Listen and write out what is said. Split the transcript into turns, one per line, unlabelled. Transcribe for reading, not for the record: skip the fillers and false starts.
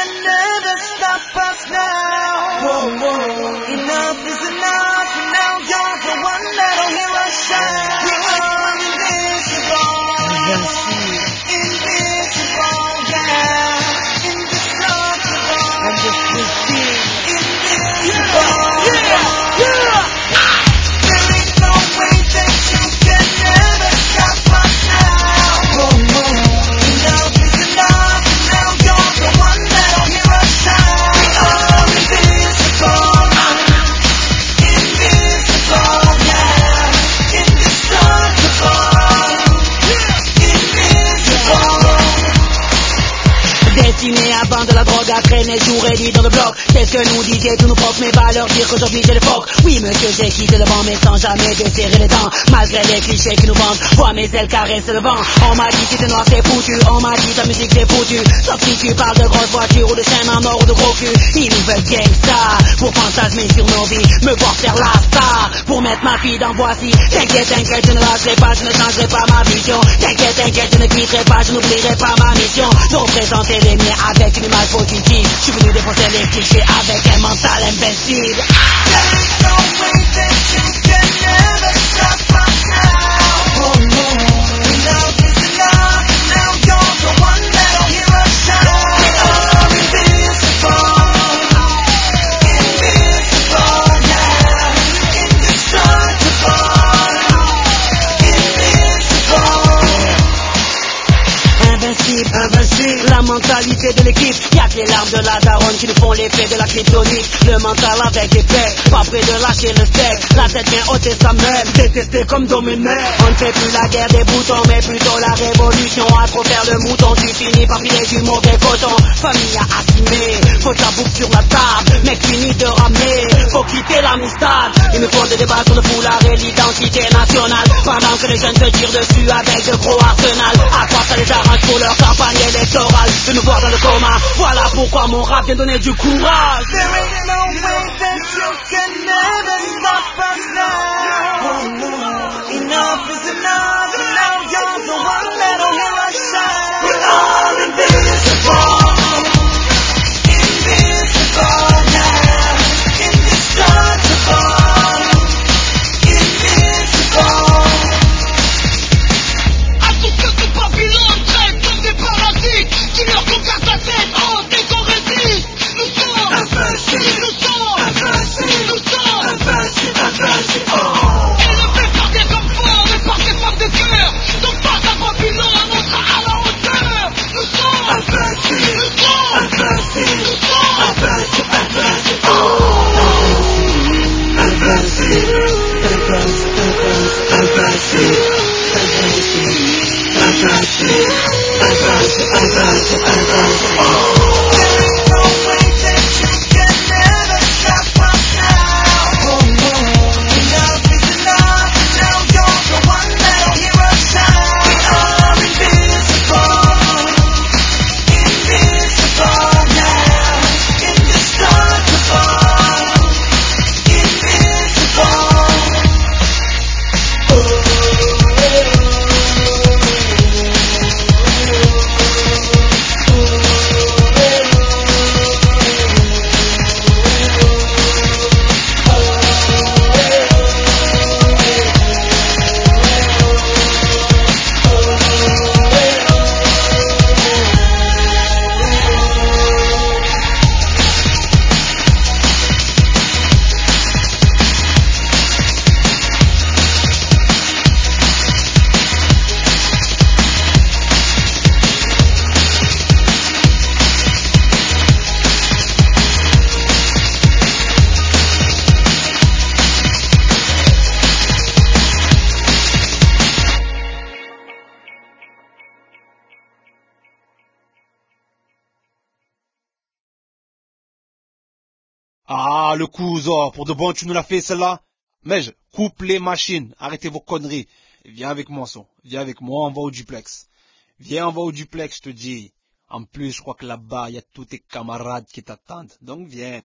can never stop us now. Whoa, whoa. Enough is enough, and now you're the one that'll hear us shout. We are invincible, invincible, yeah, indestructible, and if we see invincible, yeah, yeah. There ain't no way that you can never stop us now. Whoa, whoa. Enough is enough, and now you're the one that'll hear us shout. We are invincible, invincible, yeah, indestructible, invincible. Destiné à vendre de la drogue, à traîner jour et nuit dans le bloc. C'est ce que nous disaient tous nos profs, mais va leur dire qu'aujourd'hui j'ai le phoque. Oui monsieur, j'ai quitté le vent, mais sans jamais desserrer les dents. Malgré les clichés qui nous vendent, vois mes ailes caresser le vent. On m'a dit que t'es noir c'est foutu, on m'a dit ta musique c'est foutu. Sauf si tu parles de grosses voitures ou de chaînes en or ou de gros cul. Ils nous veulent gangsta, pour fantasmer sur nos vies, me voir faire la star, pour mettre ma fille dans voici. T'inquiète, t'inquiète, je ne lâcherai pas, je ne changerai pas ma vision. T'inquiète, t'inquiète, je ne quitterai pas, je n'oublierai pas ma mission. De représenter les miens avec une image positive. Je suis venu défoncer les clichés avec un mental invincible. There ain't no way that you can never stop us now. Oh no, enough is enough, and now you're the one that'll hear us shout. We are invincible, invincible, yeah, indestructible, invincible. Invincible, invincible. La mentalité de l'équipe, y'a que les larmes de la daronne qui nous font l'effet de la kryptonite. Le mental avec épée, pas prêt de lâcher le steak. La tête bien haute et sa même, détesté comme dominé. On ne fait plus la guerre des boutons, mais plutôt la révolution. À trop faire le mouton, tu finis par filer du mauvais coton. Famille à assumer, faut ta bouffe sur la table. Mec fini de ramener, faut quitter l'amistad. Il nous faut des débats sur le foulard et l'identité nationale. Pendant que les jeunes se tirent dessus avec de gros arsenal. À quoi ça les arrange pour leur campagne électorale de nous voir dans le coma. Voilà pourquoi mon rap vient donner du courage. There ain't no way that you can never stop us now. Oh no, enough is enough, and now you're the one that'll hear us shout. We are invincible, invincible, yeah, indestructible, invincible.
À tous ceux que Babylone traite comme des parasites, qui leur conquèrent ta tête, oh, dès qu'on résiste, nous sommes invincibles, nous sommes invincibles, nous sommes invincibles, invincibles, oh. Élevés par des hommes forts, mais par des femmes de cœur, donc pas à Babylone, on sera à la hauteur. Nous sommes invincibles, nous sommes invincibles, nous sommes invincibles, invincibles, oh. Invincible, invincible, invincible,
There ain't no way that you can never stop us now. Oh no, enough is enough, and now you're the one that'll hear us shout. We are invincible, invincible, yeah, indestructible, invincible.
Ah, le cousin, pour de bon, tu nous l'as fait celle-là. Mais je coupe les machines, arrêtez vos conneries. Viens avec moi, son. Viens avec moi, on va au duplex. Viens, on va au duplex, je te dis. En plus, je crois que là-bas, il y a tous tes camarades qui t'attendent. Donc viens.